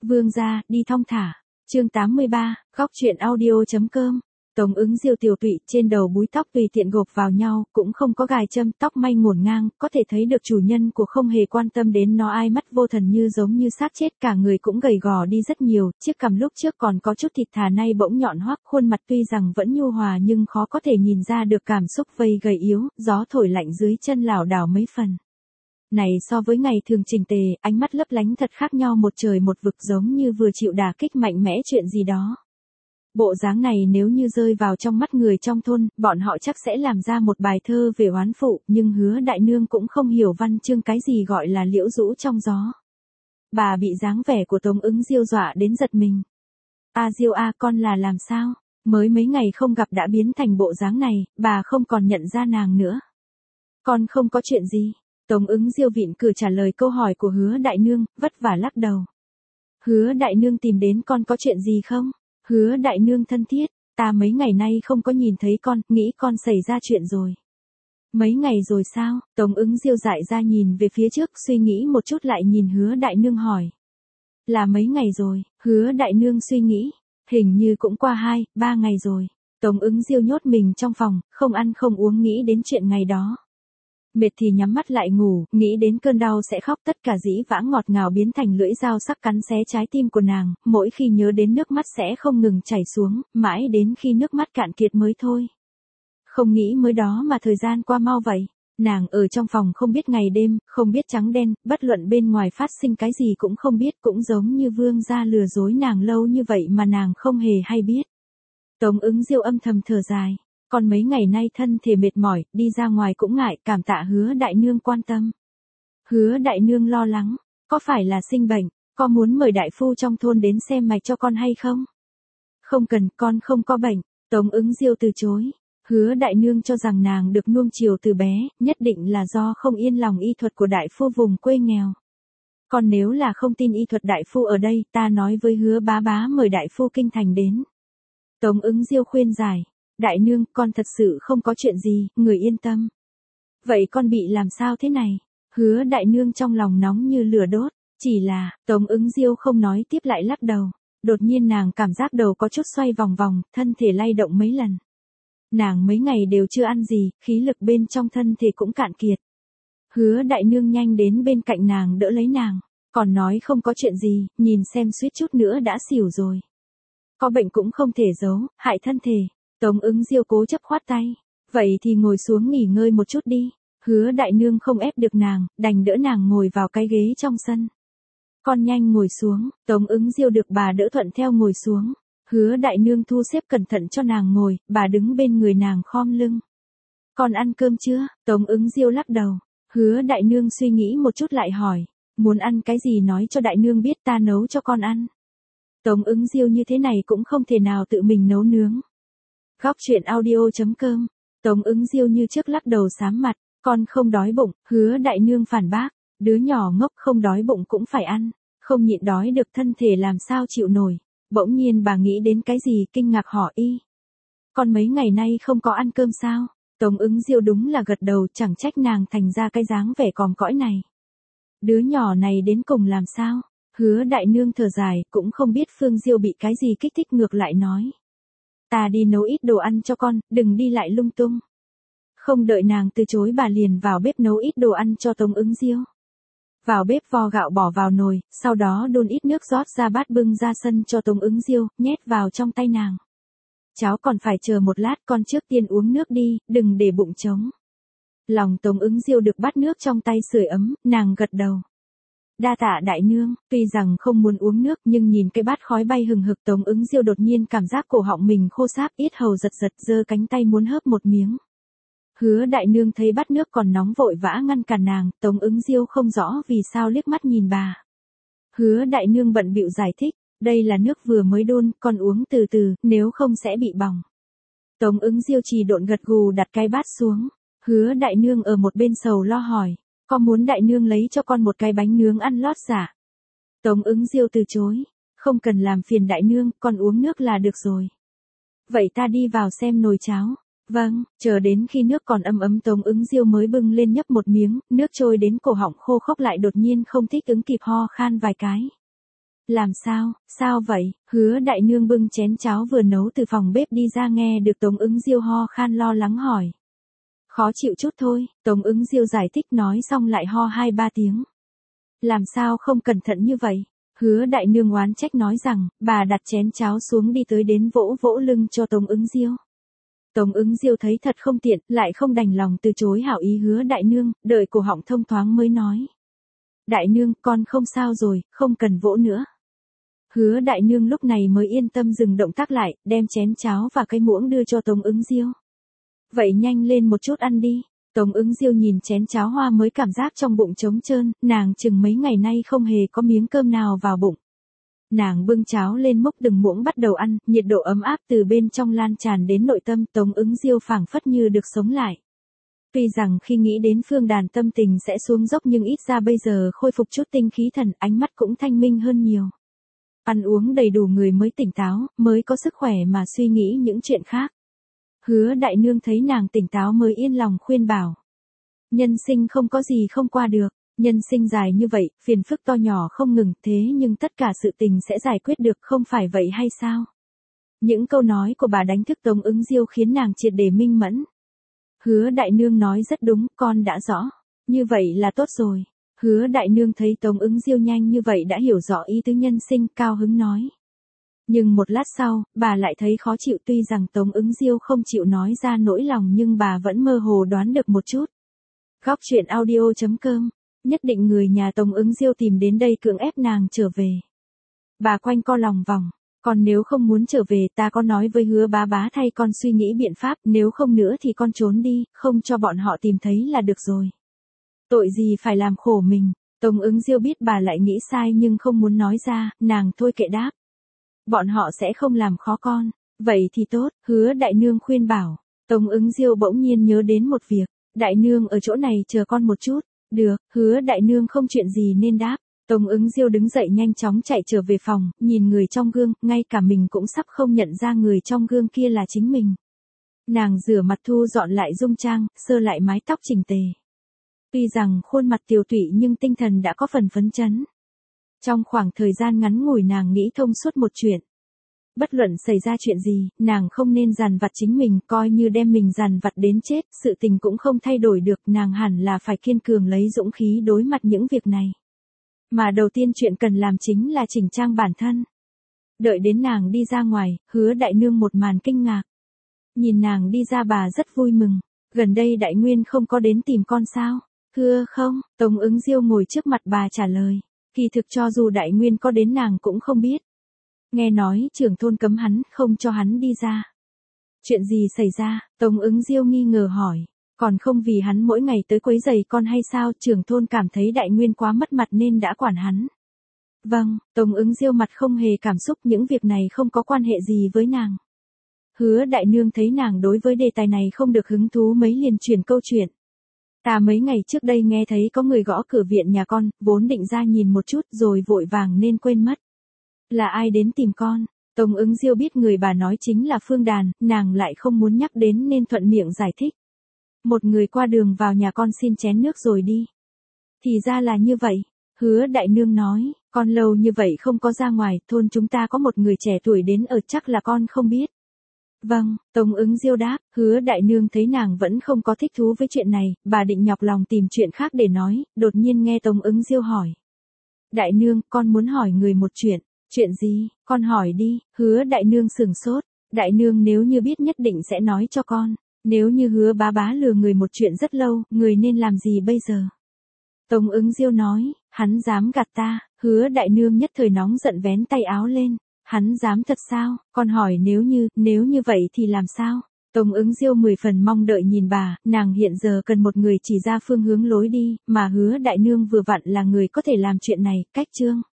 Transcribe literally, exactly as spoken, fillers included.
Vương gia, đi thong thả. Chương tám mươi ba, góc truyện audio.com. Tống Ứng Diêu tiểu tụy, trên đầu búi tóc tùy tiện gộp vào nhau, cũng không có gài châm, tóc may ngổn ngang, có thể thấy được chủ nhân của không hề quan tâm đến nó, ai mắt vô thần như giống như xác chết, cả người cũng gầy gò đi rất nhiều, chiếc cằm lúc trước còn có chút thịt thà nay bỗng nhọn hoắt, khuôn mặt tuy rằng vẫn nhu hòa nhưng khó có thể nhìn ra được cảm xúc vây gầy yếu, gió thổi lạnh dưới chân lảo đảo mấy phần. Này so với ngày thường trình tề, ánh mắt lấp lánh thật khác nhau một trời một vực, giống như vừa chịu đả kích mạnh mẽ chuyện gì đó. Bộ dáng này nếu như rơi vào trong mắt người trong thôn, bọn họ chắc sẽ làm ra một bài thơ về oán phụ, nhưng Hứa đại nương cũng không hiểu văn chương cái gì gọi là liễu rũ trong gió. Bà bị dáng vẻ của Tống Ứng Diêu dọa đến giật mình. A Diêu a, con là làm sao? Mới mấy ngày không gặp đã biến thành bộ dáng này, bà không còn nhận ra nàng nữa. Con không có chuyện gì. Tống Ứng Diêu vịn cửa trả lời câu hỏi của Hứa đại nương, vất vả lắc đầu. Hứa đại nương tìm đến con có chuyện gì không? Hứa đại nương thân thiết, ta mấy ngày nay không có nhìn thấy con, nghĩ con xảy ra chuyện rồi. Mấy ngày rồi sao? Tống Ứng Diêu dại ra nhìn về phía trước, suy nghĩ một chút lại nhìn Hứa đại nương hỏi. Là mấy ngày rồi? Hứa đại nương suy nghĩ, hình như cũng qua hai, ba ngày rồi. Tống Ứng Diêu nhốt mình trong phòng, không ăn không uống nghĩ đến chuyện ngày đó. Mệt thì nhắm mắt lại ngủ, nghĩ đến cơn đau sẽ khóc, tất cả dĩ vãng ngọt ngào biến thành lưỡi dao sắc cắn xé trái tim của nàng, mỗi khi nhớ đến nước mắt sẽ không ngừng chảy xuống, mãi đến khi nước mắt cạn kiệt mới thôi. Không nghĩ mới đó mà thời gian qua mau vậy. Nàng ở trong phòng không biết ngày đêm, không biết trắng đen, bất luận bên ngoài phát sinh cái gì cũng không biết, cũng giống như Vương gia lừa dối nàng lâu như vậy mà nàng không hề hay biết. Tống Ứng Diêu âm thầm thở dài. Còn mấy ngày nay thân thể mệt mỏi, đi ra ngoài cũng ngại, cảm tạ Hứa đại nương quan tâm. Hứa đại nương lo lắng, có phải là sinh bệnh, có muốn mời đại phu trong thôn đến xem mạch cho con hay không? Không cần, con không có bệnh. Tống Ứng Diêu từ chối. Hứa đại nương cho rằng nàng được nuông chiều từ bé, nhất định là do không yên lòng y thuật của đại phu vùng quê nghèo. Còn nếu là không tin y thuật đại phu ở đây, ta nói với Hứa bá bá mời đại phu kinh thành đến. Tống Ứng Diêu khuyên giải. Đại nương, con thật sự không có chuyện gì, người yên tâm. Vậy con bị làm sao thế này? Hứa đại nương trong lòng nóng như lửa đốt, chỉ là, Tống Ứng Diêu không nói tiếp lại lắc đầu. Đột nhiên nàng cảm giác đầu có chút xoay vòng vòng, thân thể lay động mấy lần. Nàng mấy ngày đều chưa ăn gì, khí lực bên trong thân thể cũng cạn kiệt. Hứa đại nương nhanh đến bên cạnh nàng đỡ lấy nàng, còn nói không có chuyện gì, nhìn xem suýt chút nữa đã xỉu rồi. Có bệnh cũng không thể giấu, hại thân thể. Tống Ứng Diêu cố chấp khoát tay. Vậy thì ngồi xuống nghỉ ngơi một chút đi. Hứa đại nương không ép được nàng, đành đỡ nàng ngồi vào cái ghế trong sân. Con nhanh ngồi xuống. Tống Ứng Diêu được bà đỡ thuận theo ngồi xuống. Hứa đại nương thu xếp cẩn thận cho nàng ngồi, bà đứng bên người nàng khom lưng. Con ăn cơm chưa? Tống Ứng Diêu lắc đầu. Hứa đại nương suy nghĩ một chút lại hỏi. Muốn ăn cái gì nói cho đại nương biết, ta nấu cho con ăn. Tống Ứng Diêu như thế này cũng không thể nào tự mình nấu nướng. Góc truyện audio.com. Tống Ứng Diêu như trước lắc đầu xám mặt, con không đói bụng. Hứa đại nương phản bác, đứa nhỏ ngốc không đói bụng cũng phải ăn, không nhịn đói được thân thể làm sao chịu nổi. Bỗng nhiên bà nghĩ đến cái gì kinh ngạc hỏi y. Con mấy ngày nay không có ăn cơm sao? Tống Ứng Diêu đúng là gật đầu, chẳng trách nàng thành ra cái dáng vẻ còm cõi này. Đứa nhỏ này đến cùng làm sao? Hứa đại nương thở dài, cũng không biết Phương Diêu bị cái gì kích thích ngược lại nói. Ta đi nấu ít đồ ăn cho con, đừng đi lại lung tung. Không đợi nàng từ chối bà liền vào bếp nấu ít đồ ăn cho Tống Ứng Diêu. Vào bếp vo gạo bỏ vào nồi, sau đó đun ít nước rót ra bát bưng ra sân cho Tống Ứng Diêu, nhét vào trong tay nàng. Cháu còn phải chờ một lát, con trước tiên uống nước đi, đừng để bụng trống. Lòng Tống Ứng Diêu được bát nước trong tay sưởi ấm, nàng gật đầu. Đa tạ đại nương, tuy rằng không muốn uống nước nhưng nhìn cái bát khói bay hừng hực, Tống Ứng Diêu đột nhiên cảm giác cổ họng mình khô sáp, yết hầu giật giật, giơ cánh tay muốn hớp một miếng. Hứa đại nương thấy bát nước còn nóng vội vã ngăn cản nàng, Tống Ứng Diêu không rõ vì sao liếc mắt nhìn bà. Hứa đại nương bận bịu giải thích, đây là nước vừa mới đun, con uống từ từ, nếu không sẽ bị bỏng. Tống Ứng Diêu trì độn gật gù đặt cái bát xuống. Hứa đại nương ở một bên sầu lo hỏi. Con muốn đại nương lấy cho con một cái bánh nướng ăn lót dạ? Tống Ứng Diêu từ chối. Không cần làm phiền đại nương, con uống nước là được rồi. Vậy ta đi vào xem nồi cháo. Vâng, chờ đến khi nước còn ấm ấm Tống Ứng Diêu mới bưng lên nhấp một miếng, nước trôi đến cổ họng khô khốc lại đột nhiên không thích ứng kịp ho khan vài cái. Làm sao, sao vậy? Hứa đại nương bưng chén cháo vừa nấu từ phòng bếp đi ra nghe được Tống Ứng Diêu ho khan lo lắng hỏi. Khó chịu chút thôi, Tống Ứng Diêu giải thích nói xong lại ho hai ba tiếng. Làm sao không cẩn thận như vậy? Hứa đại nương oán trách nói rằng, bà đặt chén cháo xuống đi tới đến vỗ vỗ lưng cho Tống Ứng Diêu. Tống Ứng Diêu thấy thật không tiện, lại không đành lòng từ chối hảo ý hứa đại nương, đợi cổ họng thông thoáng mới nói. Đại nương, con không sao rồi, không cần vỗ nữa. Hứa đại nương lúc này mới yên tâm dừng động tác lại, đem chén cháo và cái muỗng đưa cho Tống Ứng Diêu. Vậy nhanh lên một chút ăn đi. Tống Ứng Diêu nhìn chén cháo hoa mới cảm giác trong bụng trống trơn, nàng chừng mấy ngày nay không hề có miếng cơm nào vào bụng. Nàng bưng cháo lên múc từng muỗng bắt đầu ăn, nhiệt độ ấm áp từ bên trong lan tràn đến nội tâm, Tống Ứng Diêu phảng phất như được sống lại. Tuy rằng khi nghĩ đến Phương Đàn tâm tình sẽ xuống dốc nhưng ít ra bây giờ khôi phục chút tinh khí thần, ánh mắt cũng thanh minh hơn nhiều. Ăn uống đầy đủ người mới tỉnh táo, mới có sức khỏe mà suy nghĩ những chuyện khác. Hứa đại nương thấy nàng tỉnh táo mới yên lòng khuyên bảo. Nhân sinh không có gì không qua được, nhân sinh dài như vậy, phiền phức to nhỏ không ngừng, thế nhưng tất cả sự tình sẽ giải quyết được, không phải vậy hay sao? Những câu nói của bà đánh thức Tống Ứng Diêu khiến nàng triệt để minh mẫn. Hứa đại nương nói rất đúng, con đã rõ. Như vậy là tốt rồi. Hứa đại nương thấy Tống Ứng Diêu nhanh như vậy đã hiểu rõ ý tứ nhân sinh, cao hứng nói. Nhưng một lát sau, bà lại thấy khó chịu, tuy rằng Tống Ứng Diêu không chịu nói ra nỗi lòng nhưng bà vẫn mơ hồ đoán được một chút. Góc truyện audio chấm com, nhất định người nhà Tống Ứng Diêu tìm đến đây cưỡng ép nàng trở về. Bà quanh co lòng vòng, còn nếu không muốn trở về ta có nói với Hứa bá bá thay con suy nghĩ biện pháp, nếu không nữa thì con trốn đi, không cho bọn họ tìm thấy là được rồi. Tội gì phải làm khổ mình. Tống Ứng Diêu biết bà lại nghĩ sai nhưng không muốn nói ra, nàng thôi kệ đáp. Bọn họ sẽ không làm khó con. Vậy thì tốt, Hứa đại nương khuyên bảo. Tống Ứng Diêu bỗng nhiên nhớ đến một việc. Đại nương ở chỗ này chờ con một chút. Được, Hứa đại nương không chuyện gì nên đáp. Tống Ứng Diêu đứng dậy nhanh chóng chạy trở về phòng, nhìn người trong gương, ngay cả mình cũng sắp không nhận ra người trong gương kia là chính mình. Nàng rửa mặt thu dọn lại dung trang, sơ lại mái tóc chỉnh tề. Tuy rằng khuôn mặt tiều tụy nhưng tinh thần đã có phần phấn chấn. Trong khoảng thời gian ngắn ngủi nàng nghĩ thông suốt một chuyện. Bất luận xảy ra chuyện gì, nàng không nên dằn vặt chính mình, coi như đem mình dằn vặt đến chết, sự tình cũng không thay đổi được, nàng hẳn là phải kiên cường lấy dũng khí đối mặt những việc này. Mà đầu tiên chuyện cần làm chính là chỉnh trang bản thân. Đợi đến nàng đi ra ngoài, Hứa đại nương một màn kinh ngạc. Nhìn nàng đi ra bà rất vui mừng. Gần đây Đại Nguyên không có đến tìm con sao? Thưa không, Tống Ứng Diêu ngồi trước mặt bà trả lời. Kỳ thực cho dù Đại Nguyên có đến nàng cũng không biết. Nghe nói trưởng thôn cấm hắn, không cho hắn đi ra. Chuyện gì xảy ra? Tống Ứng Diêu nghi ngờ hỏi. Còn không vì hắn mỗi ngày tới quấy rầy con hay sao? Trưởng thôn cảm thấy Đại Nguyên quá mất mặt nên đã quản hắn. Vâng, Tống Ứng Diêu mặt không hề cảm xúc, những việc này không có quan hệ gì với nàng. Hứa đại nương thấy nàng đối với đề tài này không được hứng thú mấy liền chuyển câu chuyện. Ta mấy ngày trước đây nghe thấy có người gõ cửa viện nhà con, vốn định ra nhìn một chút rồi vội vàng nên quên mất. Là ai đến tìm con? Tống Ứng Diêu biết người bà nói chính là Phương Đàn, nàng lại không muốn nhắc đến nên thuận miệng giải thích. Một người qua đường vào nhà con xin chén nước rồi đi. Thì ra là như vậy. Hứa đại nương nói, con lâu như vậy không có ra ngoài, thôn chúng ta có một người trẻ tuổi đến ở, chắc là con không biết. Vâng, Tống Ứng Diêu đáp. Hứa đại nương thấy nàng vẫn không có thích thú với chuyện này, bà định nhọc lòng tìm chuyện khác để nói, đột nhiên nghe Tống Ứng Diêu hỏi. Đại nương, con muốn hỏi người một chuyện. Chuyện gì? Con hỏi đi. Hứa đại nương sửng sốt. Đại nương nếu như biết nhất định sẽ nói cho con. Nếu như Hứa bá bá lừa người một chuyện rất lâu, người nên làm gì bây giờ? Tống Ứng Diêu nói, hắn dám gạt ta. Hứa đại nương nhất thời nóng giận vén tay áo lên. Hắn dám thật sao? Con hỏi nếu như, nếu như vậy thì làm sao? Tống Ứng Diêu mười phần mong đợi nhìn bà, nàng hiện giờ cần một người chỉ ra phương hướng lối đi, mà Hứa đại nương vừa vặn là người có thể làm chuyện này, cách chương.